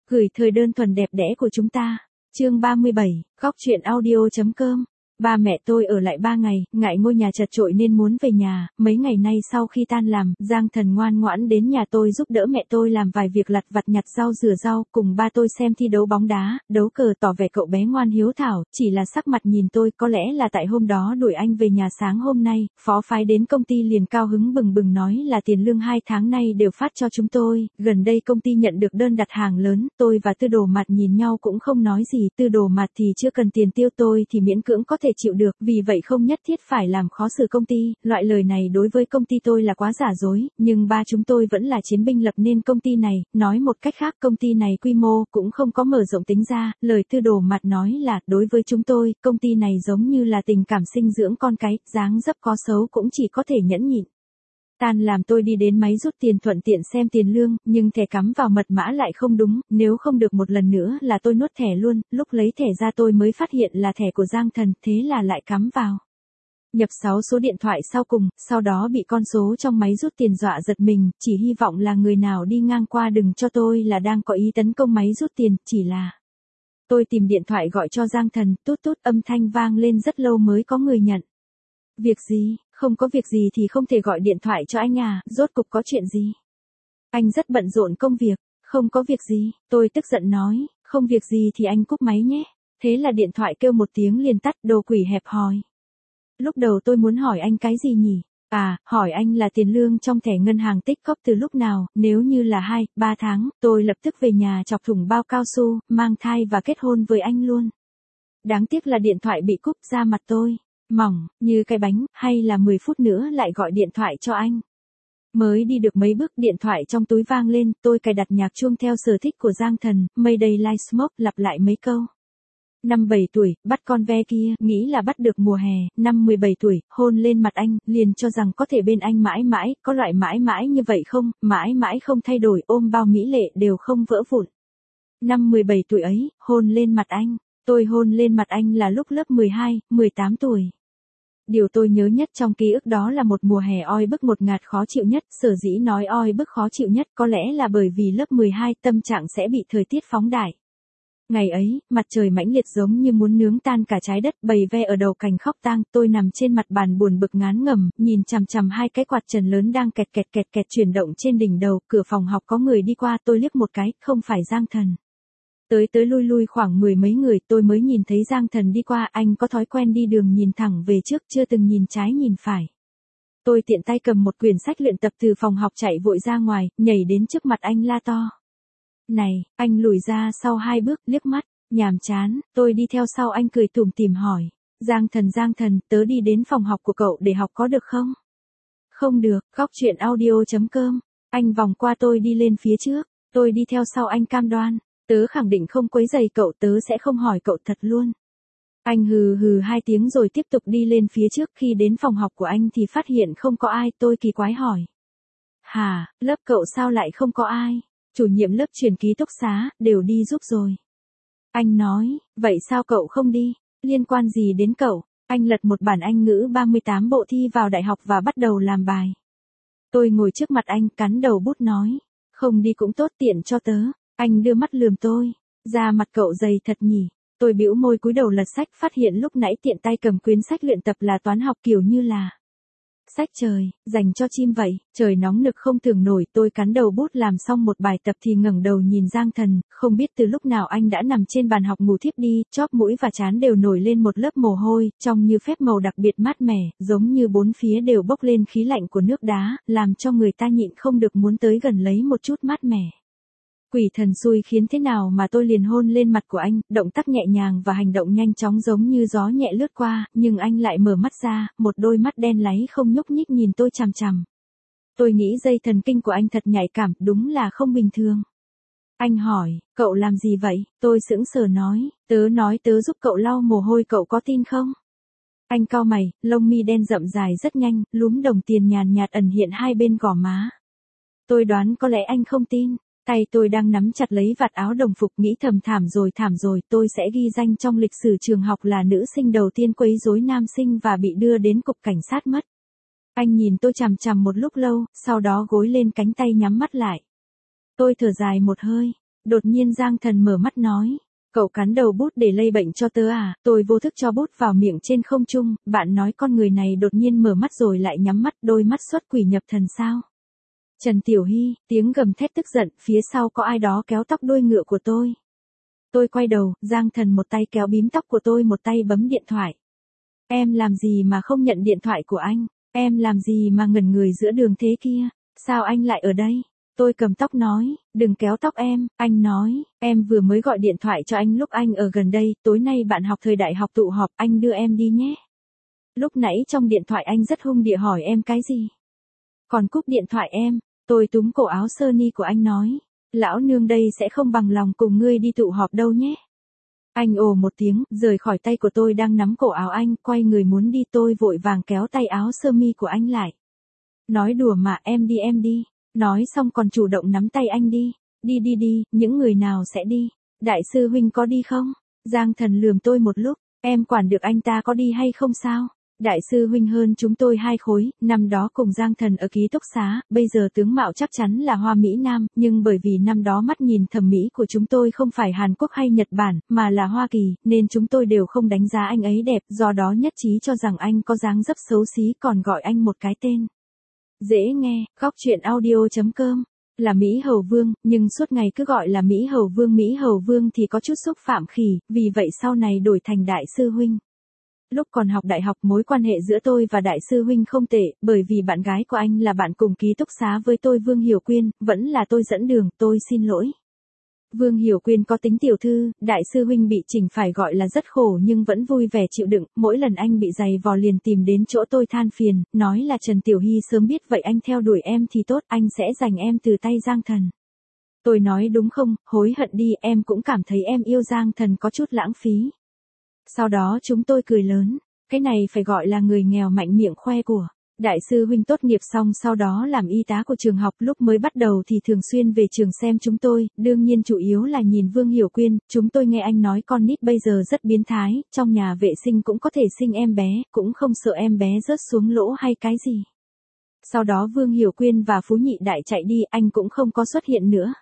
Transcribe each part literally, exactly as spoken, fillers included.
Gửi thời đơn thuần đẹp đẽ của chúng ta. Chương ba mươi bảy, góc chuyện audio.com. Ba mẹ tôi ở lại ba ngày, ngại ngôi nhà chật chội nên muốn về nhà. Mấy ngày nay sau khi tan làm, Giang Thần ngoan ngoãn đến nhà tôi giúp đỡ mẹ tôi làm vài việc lặt vặt, nhặt rau rửa rau, cùng ba tôi xem thi đấu bóng đá, đấu cờ, tỏ vẻ cậu bé ngoan hiếu thảo. Chỉ là sắc mặt nhìn tôi, có lẽ là tại hôm đó đuổi anh về nhà sáng hôm nay, phó phái đến công ty liền cao hứng bừng bừng nói là tiền lương hai tháng nay đều phát cho chúng tôi. Gần đây công ty nhận được đơn đặt hàng lớn, tôi và Tư Đồ Mạt nhìn nhau cũng không nói gì. Tư Đồ Mạt thì chưa cần tiền tiêu, tôi thì miễn cưỡng có thể chịu được, vì vậy không nhất thiết phải làm khó xử công ty. Loại lời này đối với công ty tôi là quá giả dối, nhưng ba chúng tôi vẫn là chiến binh lập nên công ty này. Nói một cách khác, công ty này quy mô cũng không có mở rộng tính ra. Lời Tư Đồ Mạt nói là, đối với chúng tôi, công ty này giống như là tình cảm sinh dưỡng con cái, dáng dấp có xấu cũng chỉ có thể nhẫn nhịn. Tan làm tôi đi đến máy rút tiền thuận tiện xem tiền lương, nhưng thẻ cắm vào mật mã lại không đúng, nếu không được một lần nữa là tôi nuốt thẻ luôn. Lúc lấy thẻ ra tôi mới phát hiện là thẻ của Giang Thần, thế là lại cắm vào. Nhập sáu số điện thoại sau cùng, sau đó bị con số trong máy rút tiền dọa giật mình, chỉ hy vọng là người nào đi ngang qua đừng cho tôi là đang có ý tấn công máy rút tiền, chỉ là... Tôi tìm điện thoại gọi cho Giang Thần, tút tút, âm thanh vang lên rất lâu mới có người nhận. Việc gì? Không có việc gì thì không thể gọi điện thoại cho anh à, rốt cục có chuyện gì? Anh rất bận rộn công việc. Không có việc gì, tôi tức giận nói, không việc gì thì anh cúp máy nhé. Thế là điện thoại kêu một tiếng liền tắt, đồ quỷ hẹp hòi. Lúc đầu tôi muốn hỏi anh cái gì nhỉ? À, hỏi anh là tiền lương trong thẻ ngân hàng tích cóp từ lúc nào, nếu như là hai, ba tháng, tôi lập tức về nhà chọc thủng bao cao su, mang thai và kết hôn với anh luôn. Đáng tiếc là điện thoại bị cúp, ra mặt tôi mỏng, như cái bánh, hay là mười phút nữa lại gọi điện thoại cho anh. Mới đi được mấy bước điện thoại trong túi vang lên, tôi cài đặt nhạc chuông theo sở thích của Giang Thần, Mayday Light Smoke, lặp lại mấy câu. Năm bảy tuổi, bắt con ve kia, nghĩ là bắt được mùa hè. Năm mười bảy tuổi, hôn lên mặt anh, liền cho rằng có thể bên anh mãi mãi, có loại mãi mãi như vậy không, mãi mãi không thay đổi, ôm bao mỹ lệ đều không vỡ vụn. Năm mười bảy tuổi ấy, hôn lên mặt anh, tôi hôn lên mặt anh là lúc lớp mười hai, mười tám tuổi. Điều tôi nhớ nhất trong ký ức đó là một mùa hè oi bức ngột ngạt khó chịu nhất, sở dĩ nói oi bức khó chịu nhất có lẽ là bởi vì lớp mười hai tâm trạng sẽ bị thời tiết phóng đại. Ngày ấy, mặt trời mãnh liệt giống như muốn nướng tan cả trái đất, bầy ve ở đầu cành khóc tang, tôi nằm trên mặt bàn buồn bực ngán ngẩm, nhìn chằm chằm hai cái quạt trần lớn đang kẹt kẹt kẹt kẹt chuyển động trên đỉnh đầu, cửa phòng học có người đi qua, tôi liếc một cái, không phải Giang Thần. Tới tới lui lui khoảng mười mấy người tôi mới nhìn thấy Giang Thần đi qua, anh có thói quen đi đường nhìn thẳng về trước, chưa từng nhìn trái nhìn phải. Tôi tiện tay cầm một quyển sách luyện tập từ phòng học chạy vội ra ngoài, nhảy đến trước mặt anh la to. Này, anh lùi ra sau hai bước, liếc mắt, nhàm chán, tôi đi theo sau anh cười tủm tỉm hỏi. Giang Thần Giang Thần, tớ đi đến phòng học của cậu để học có được không? Không được, góc chuyện audio.com. Anh vòng qua tôi đi lên phía trước, tôi đi theo sau anh cam đoan. Tớ khẳng định không quấy rầy cậu, tớ sẽ không hỏi cậu thật luôn. Anh hừ hừ hai tiếng rồi tiếp tục đi lên phía trước, khi đến phòng học của anh thì phát hiện không có ai, tôi kỳ quái hỏi. Hả, lớp cậu sao lại không có ai? Chủ nhiệm lớp truyền ký túc xá, đều đi giúp rồi. Anh nói, vậy sao cậu không đi? Liên quan gì đến cậu? Anh lật một bản Anh ngữ ba mươi tám bộ thi vào đại học và bắt đầu làm bài. Tôi ngồi trước mặt anh, cắn đầu bút nói. Không đi cũng tốt, tiện cho tớ. Anh đưa mắt lườm tôi, da mặt cậu dày thật nhỉ. Tôi bĩu môi cúi đầu lật sách, phát hiện lúc nãy tiện tay cầm quyển sách luyện tập là toán học kiểu như là sách trời, dành cho chim vậy. Trời nóng nực không tưởng nổi, tôi cắn đầu bút làm xong một bài tập thì ngẩng đầu nhìn Giang Thần, không biết từ lúc nào anh đã nằm trên bàn học ngủ thiếp đi, chóp mũi và trán đều nổi lên một lớp mồ hôi, trông như phép màu đặc biệt mát mẻ, giống như bốn phía đều bốc lên khí lạnh của nước đá, làm cho người ta nhịn không được muốn tới gần lấy một chút mát mẻ. Quỷ thần xui khiến thế nào mà tôi liền hôn lên mặt của anh, động tác nhẹ nhàng và hành động nhanh chóng giống như gió nhẹ lướt qua, nhưng anh lại mở mắt ra, một đôi mắt đen láy không nhúc nhích nhìn tôi chằm chằm. Tôi nghĩ dây thần kinh của anh thật nhạy cảm, đúng là không bình thường. Anh hỏi, cậu làm gì vậy? Tôi sững sờ nói, tớ nói tớ giúp cậu lau mồ hôi, cậu có tin không? Anh cau mày, lông mi đen rậm dài rất nhanh, lúm đồng tiền nhàn nhạt ẩn hiện hai bên gò má. Tôi đoán có lẽ anh không tin. Tay tôi đang nắm chặt lấy vạt áo đồng phục, nghĩ thầm thảm rồi thảm rồi, tôi sẽ ghi danh trong lịch sử trường học là nữ sinh đầu tiên quấy rối nam sinh và bị đưa đến cục cảnh sát mất. Anh nhìn tôi chằm chằm một lúc lâu, sau đó gối lên cánh tay nhắm mắt lại. Tôi thở dài một hơi, Đột nhiên Giang Thần mở mắt nói. Cậu cắn đầu bút để lây bệnh cho tớ à, tôi vô thức cho bút vào miệng trên không trung, bạn nói con người này đột nhiên mở mắt rồi lại nhắm mắt, đôi mắt xuất quỷ nhập thần sao. Trần Tiểu Hy, tiếng gầm thét tức giận, phía sau có ai đó kéo tóc đuôi ngựa của tôi. Tôi quay đầu, Giang Thần một tay kéo bím tóc của tôi một tay bấm điện thoại. Em làm gì mà không nhận điện thoại của anh, em làm gì mà ngẩn người giữa đường thế kia, sao anh lại ở đây? Tôi cầm tóc nói, đừng kéo tóc em, anh nói, em vừa mới gọi điện thoại cho anh lúc anh ở gần đây, tối nay bạn học thời đại học tụ họp, anh đưa em đi nhé. Lúc nãy trong điện thoại anh rất hung địa hỏi em cái gì? Còn cúp điện thoại em, tôi túm cổ áo sơ ni của anh nói, lão nương đây sẽ không bằng lòng cùng ngươi đi tụ họp đâu nhé. Anh ồ một tiếng, rời khỏi tay của tôi đang nắm cổ áo anh, quay người muốn đi, tôi vội vàng kéo tay áo sơ mi của anh lại. Nói đùa mà, em đi em đi. Nói xong còn chủ động nắm tay anh đi. Đi đi đi, những người nào sẽ đi? Đại sư huynh có đi không? Giang Thần lườm tôi một lúc, em quản được anh ta có đi hay không sao? Đại sư huynh hơn chúng tôi hai khối, năm đó cùng Giang Thần ở ký túc xá, bây giờ tướng mạo chắc chắn là Hoa Mỹ Nam, nhưng bởi vì năm đó mắt nhìn thẩm mỹ của chúng tôi không phải Hàn Quốc hay Nhật Bản, mà là Hoa Kỳ, nên chúng tôi đều không đánh giá anh ấy đẹp, do đó nhất trí cho rằng anh có dáng dấp xấu xí, còn gọi anh một cái tên dễ nghe, khóc chuyện audio chấm com. Là Mỹ Hầu Vương, nhưng suốt ngày cứ gọi là Mỹ Hầu Vương Mỹ Hầu Vương thì có chút xúc phạm khỉ, vì vậy sau này đổi thành Đại sư huynh. Lúc còn học đại học mối quan hệ giữa tôi và Đại sư huynh không tệ, bởi vì bạn gái của anh là bạn cùng ký túc xá với tôi Vương Hiểu Quyên, vẫn là tôi dẫn đường, tôi xin lỗi. Vương Hiểu Quyên có tính tiểu thư, Đại sư huynh bị chỉnh phải gọi là rất khổ nhưng vẫn vui vẻ chịu đựng, mỗi lần anh bị giày vò liền tìm đến chỗ tôi than phiền, nói là Trần Tiểu Hy sớm biết vậy anh theo đuổi em thì tốt, anh sẽ giành em từ tay Giang Thần. Tôi nói đúng không, hối hận đi, em cũng cảm thấy em yêu Giang Thần có chút lãng phí. Sau đó chúng tôi cười lớn, cái này phải gọi là người nghèo mạnh miệng khoe của. Đại sư huynh tốt nghiệp xong sau đó làm y tá của trường học, lúc mới bắt đầu thì thường xuyên về trường xem chúng tôi, đương nhiên chủ yếu là nhìn Vương Hiểu Quyên, chúng tôi nghe anh nói con nít bây giờ rất biến thái, trong nhà vệ sinh cũng có thể sinh em bé, cũng không sợ em bé rớt xuống lỗ hay cái gì. Sau đó Vương Hiểu Quyên và Phú Nhị Đại chạy đi, anh cũng không có xuất hiện nữa.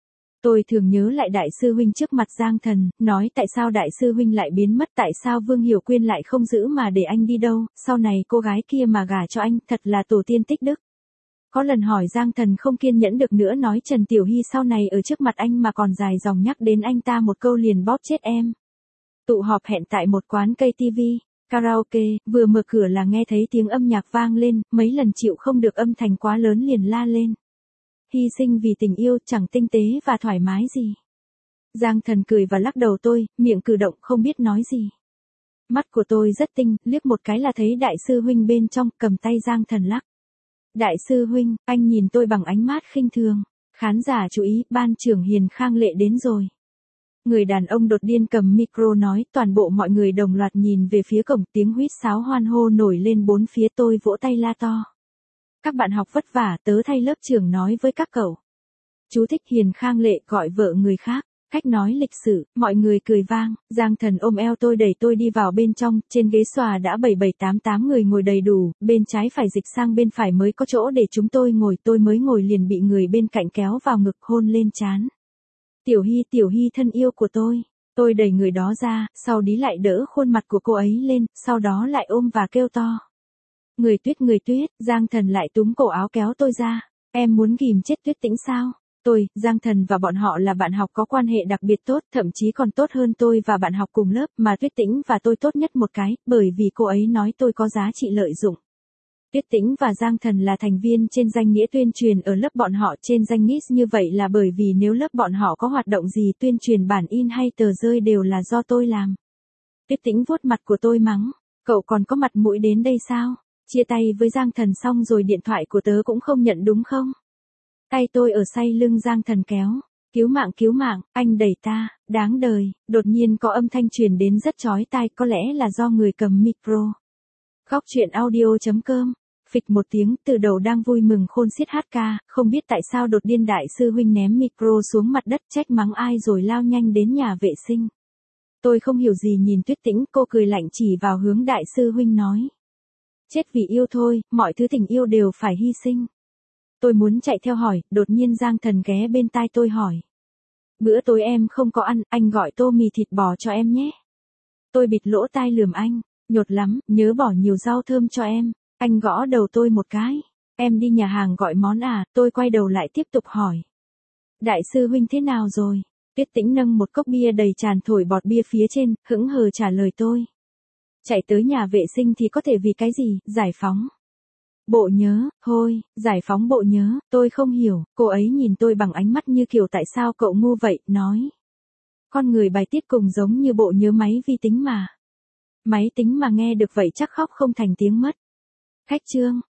Tôi thường nhớ lại Đại sư huynh trước mặt Giang Thần, nói tại sao Đại sư huynh lại biến mất, tại sao Vương Hiểu Quyên lại không giữ mà để anh đi đâu, sau này cô gái kia mà gả cho anh, thật là tổ tiên tích đức. Có lần hỏi Giang Thần không kiên nhẫn được nữa, nói Trần Tiểu Hy sau này ở trước mặt anh mà còn dài dòng nhắc đến anh ta một câu liền bóp chết em. Tụ họp hẹn tại một quán cây tivi, karaoke, vừa mở cửa là nghe thấy tiếng âm nhạc vang lên, mấy lần chịu không được âm thanh quá lớn liền la lên. Hy sinh vì tình yêu chẳng tinh tế và thoải mái gì. Giang Thần cười và lắc đầu tôi, miệng cử động không biết nói gì. Mắt của tôi rất tinh, liếc một cái là thấy Đại sư huynh bên trong, cầm tay Giang Thần lắc. Đại sư huynh, anh nhìn tôi bằng ánh mắt khinh thường. Khán giả chú ý, ban trưởng Hiền Khang Lệ đến rồi. Người đàn ông đột điên cầm micro nói, toàn bộ mọi người đồng loạt nhìn về phía cổng, tiếng huýt sáo hoan hô nổi lên bốn phía, tôi vỗ tay la to. Các bạn học vất vả, tớ thay lớp trưởng nói với các cậu. Chú thích Hiền Khang Lệ gọi vợ người khác, cách nói lịch sử, mọi người cười vang, Giang Thần ôm eo tôi đẩy tôi đi vào bên trong, trên ghế xòa đã bảy bảy tám tám người ngồi đầy đủ, bên trái phải dịch sang bên phải mới có chỗ để chúng tôi ngồi, tôi mới ngồi liền bị người bên cạnh kéo vào ngực hôn lên trán. Tiểu Hy, Tiểu Hy thân yêu của tôi, tôi đẩy người đó ra, sau đi lại đỡ khuôn mặt của cô ấy lên, sau đó lại ôm và kêu to. Người Tuyết người Tuyết, Giang Thần lại túm cổ áo kéo tôi ra, em muốn ghim chết Tuyết Tĩnh sao? Tôi, Giang Thần và bọn họ là bạn học có quan hệ đặc biệt tốt, thậm chí còn tốt hơn tôi và bạn học cùng lớp, mà Tuyết Tĩnh và tôi tốt nhất một cái, bởi vì cô ấy nói tôi có giá trị lợi dụng. Tuyết Tĩnh và Giang Thần là thành viên trên danh nghĩa tuyên truyền ở lớp bọn họ, trên danh nghĩa như vậy là bởi vì nếu lớp bọn họ có hoạt động gì tuyên truyền bản in hay tờ rơi đều là do tôi làm. Tuyết Tĩnh vuốt mặt của tôi mắng, cậu còn có mặt mũi đến đây sao? Chia tay với Giang Thần xong rồi điện thoại của tớ cũng không nhận đúng không? Tay tôi ở say lưng Giang Thần kéo. Cứu mạng cứu mạng, anh đẩy ta, đáng đời, đột nhiên có âm thanh truyền đến rất chói tai, có lẽ là do người cầm micro. Khóc chuyện audio chấm com. Phịch một tiếng, từ đầu đang vui mừng khôn xiết hát ca, không biết tại sao đột điên Đại sư huynh ném micro xuống mặt đất trách mắng ai rồi lao nhanh đến nhà vệ sinh. Tôi không hiểu gì nhìn Tuyết Tĩnh, cô cười lạnh chỉ vào hướng Đại sư huynh nói. Chết vì yêu thôi, mọi thứ tình yêu đều phải hy sinh. Tôi muốn chạy theo hỏi, đột nhiên Giang Thần ghé bên tai tôi hỏi. Bữa tối em không có ăn, anh gọi tô mì thịt bò cho em nhé. Tôi bịt lỗ tai lườm anh, nhột lắm, nhớ bỏ nhiều rau thơm cho em. Anh gõ đầu tôi một cái. Em đi nhà hàng gọi món à, tôi quay đầu lại tiếp tục hỏi. Đại sư huynh thế nào rồi? Tuyết Tĩnh nâng một cốc bia đầy tràn thổi bọt bia phía trên, hững hờ trả lời tôi. Chạy tới nhà vệ sinh thì có thể vì cái gì, giải phóng. Bộ nhớ, thôi, giải phóng bộ nhớ, tôi không hiểu, cô ấy nhìn tôi bằng ánh mắt như kiểu tại sao cậu ngu vậy, nói. Con người bài tiết cùng giống như bộ nhớ máy vi tính mà. Máy tính mà nghe được vậy chắc khóc không thành tiếng mất. Khách trương,